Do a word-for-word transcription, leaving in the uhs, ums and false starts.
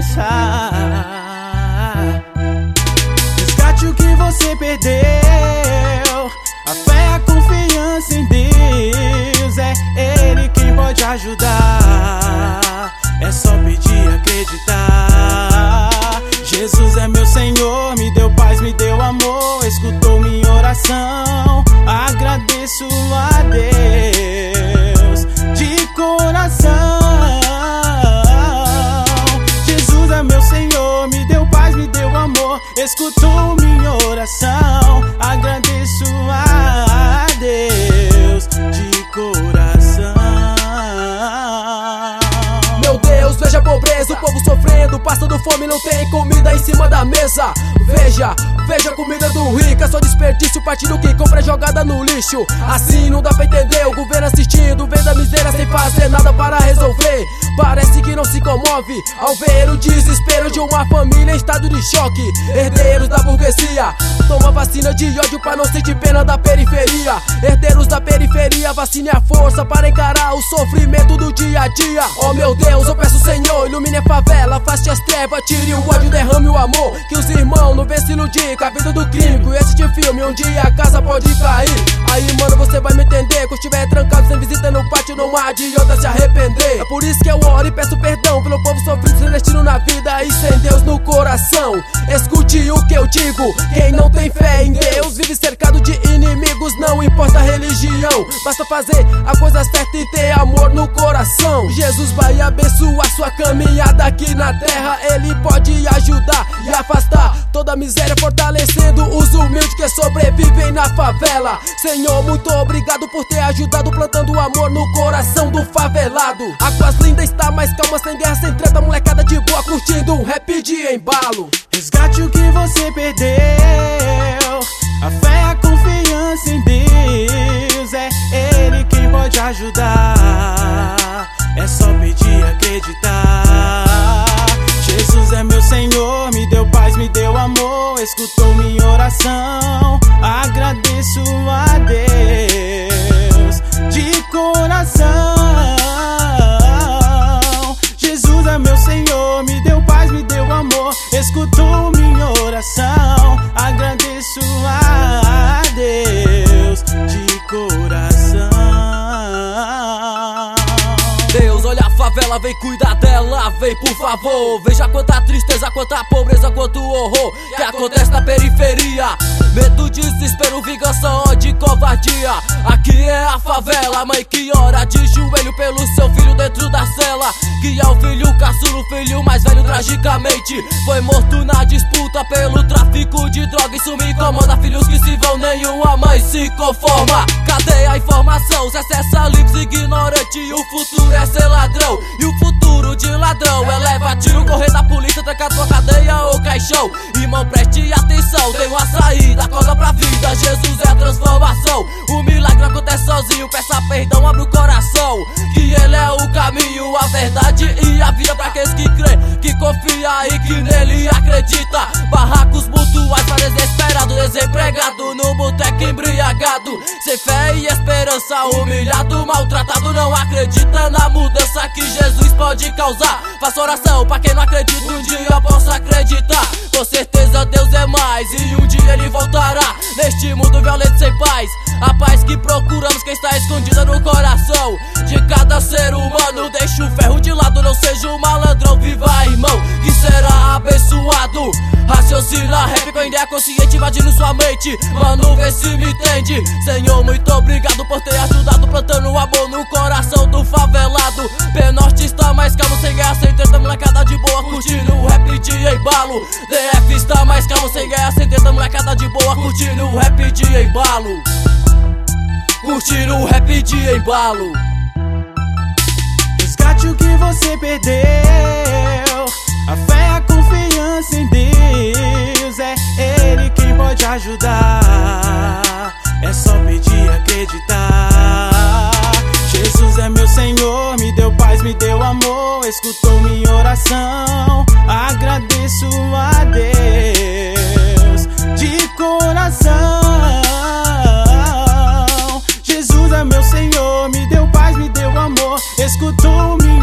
alcançar. Resgate o que você perdeu. A fé, a confiança em Deus. É Ele quem pode ajudar. É só pedir e acreditar. Jesus é meu Senhor, me deu paz, me deu amor, escutou minha oração. Agradeço a Deus de coração. Jesus é meu Senhor, me deu paz, me deu amor, escutou minha oração. Agradeço a Deus de coração. Meu Deus, veja a pobreza, o povo sofrendo, passando fome, não tem comida em cima da mesa. Veja, veja a comida do rico, é só desperdício, partido que compra jogada no lixo. Assim não dá pra entender, o governo assistindo, vendo a miséria sem fazer nada para resolver. Parece que não se comove ao ver o desespero de uma família em estado de choque. Herdeiros da burguesia, toma vacina de ódio pra não sentir pena da periferia. Herdeiros da periferia, vacine a força para encarar o sofrimento do dia a dia. Oh meu Deus, eu peço Senhor, ilumine a favela, afaste as trevas, tire o ódio, derrame o amor. Que os irmãos não venham se iludir com a vida do crime, com esse tipo de filme, um dia a casa pode cair. Aí mano, você vai me entender, quando estiver trancado sem visita no pátio, não adianta se arrepender. É por isso que eu oro e peço perdão pelo povo sofrido, sem destino na vida e sem Deus no coração. Escute o que eu digo, quem não tem fé em Deus vive cercado de inimigos, não importa a religião. Basta fazer a coisa certa e ter amor no coração. Jesus vai abençoar sua caminhada aqui na terra. Ele pode ajudar e afastar toda a miséria, fortalecendo os humildes que sobrevivem na favela. Senhor, muito obrigado por ter ajudado, plantando amor no coração do favelado. Águas Lindas está mais calma, sem guerra, sem treta, molecada de boa, curtindo um rap de embalo. Resgate o que você perdeu. A fé, a confiança em Deus. É Ele quem pode ajudar. É só pedir e acreditar. Jesus é meu Senhor, me deu paz, me deu amor, escutou minha oração. Agradeço a Deus de coração. Jesus é meu Senhor, me deu paz, me deu amor, escutou minha oração. Agradeço a Deus de coração. Deus, olha a favela, vem cuidar dela, vem por favor. Veja quanta tristeza, quanta pobreza, quanto horror que acontece na periferia. Medo, desespero, vingança, ódio e covardia. Aqui é a favela, mãe que ora de joelho pelo seu filho dentro da cela. Que é o filho caçulo, filho mais velho tragicamente foi morto na disputa pelo tráfico de droga. Isso me incomoda, filhos que se vão, nenhuma mãe se conforma. Cadê a informação? Se acessa livros ignorante, o futuro é ser ladrão. E o futuro de ladrão é levar tiro, correr da polícia, trancar tua cadeia ou caixão. Irmão, preste atenção, tem uma saída, acorda pra vida. Jesus é a transformação, o milagre acontece sozinho. Peça perdão, abre o coração, que Ele é o caminho, a verdade e a vida. Pra aqueles que crê, que confia e que nele acredita. Barracos mutuais pra desesperado, desempregado, no boteco embriagado, sem fé e esperança, humilhado, maltratado. Não acredita na mudança que Jesus pode causar. Faça oração pra quem não acredita, um dia eu posso acreditar. Com certeza Deus é mais e um dia Ele voltará. Neste mundo violento sem paz, a paz que procuramos, que está escondida no coração de cada ser humano. Deixa o ferro de lado, não seja um malandrão, viva irmão, que será abençoado. Raciocina, rap com ideia consciente invadindo sua mente. Mano, vê se me entende. Senhor, muito obrigado por ter ajudado, plantando amor no coração do favelado. P-Norte está mais calmo, sem guerra, sem treta, molecada de boa, curtindo o rap de embalo. D F está mais calmo, sem guerra, sem treta, molecada de boa, curtindo o rap de embalo. Curtindo o rap de embalo. Resgate o que você perdeu. A fé, a confiança em Deus. É Ele quem pode ajudar. É só pedir e acreditar. Jesus é meu Senhor, me deu paz, me deu amor, escutou minha oração. Agradeço a Deus de coração. Jesus é meu Senhor, me deu paz, me deu amor, escutou minha